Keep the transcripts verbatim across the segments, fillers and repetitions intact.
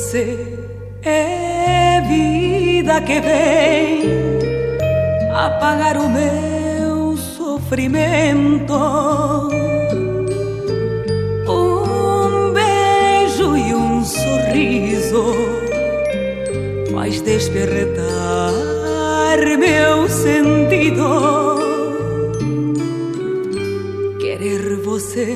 Você é vida que vem apagar o meu sofrimento. Um beijo e um sorriso faz despertar meu sentido. Querer você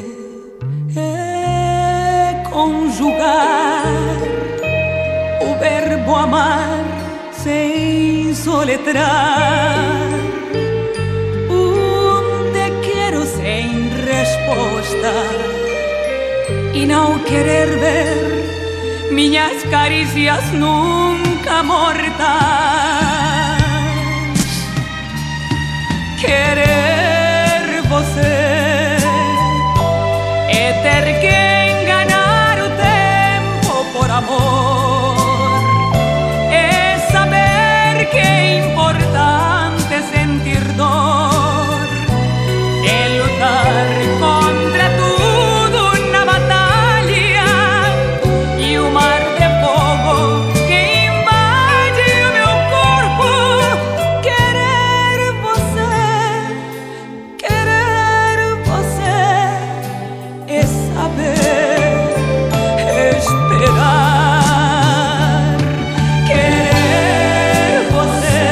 é conjugar o verbo amar sem soletrar. Um te quero sem resposta e não querer ver minhas carícias nunca mortas. Querer você é ter que enganar o tempo por amor. É saber que é importante sentir dor. É lutar contra tudo na batalha e o mar de fogo que invade o meu corpo. Querer você, querer você é saber esperar. Querer você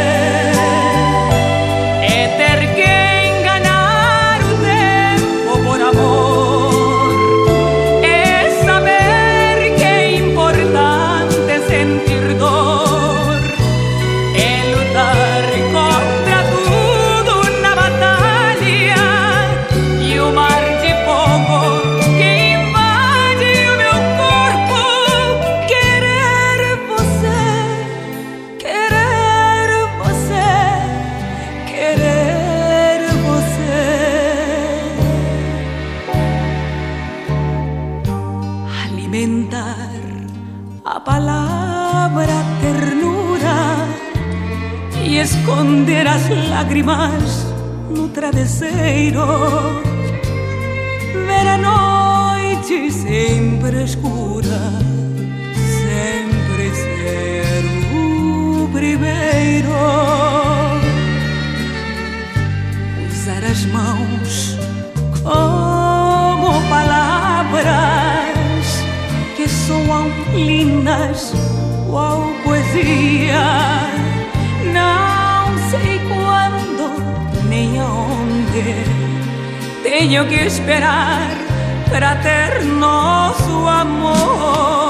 é ter que enganar o tempo por amor. É saber que é importante sentir dor. É lutar contra tudo na batalha e o mar de fogo que invade o meu corpo. Querer você, querer você, querer você. Alimentar a palavra ternura e esconder as lágrimas no travesseiro. Ver a noite sempre escura, sempre ser o primeiro. Usar as mãos como palavras que soam lindas, qual poesia. Não sei quando nem aonde tenho que esperar para ter nosso amor.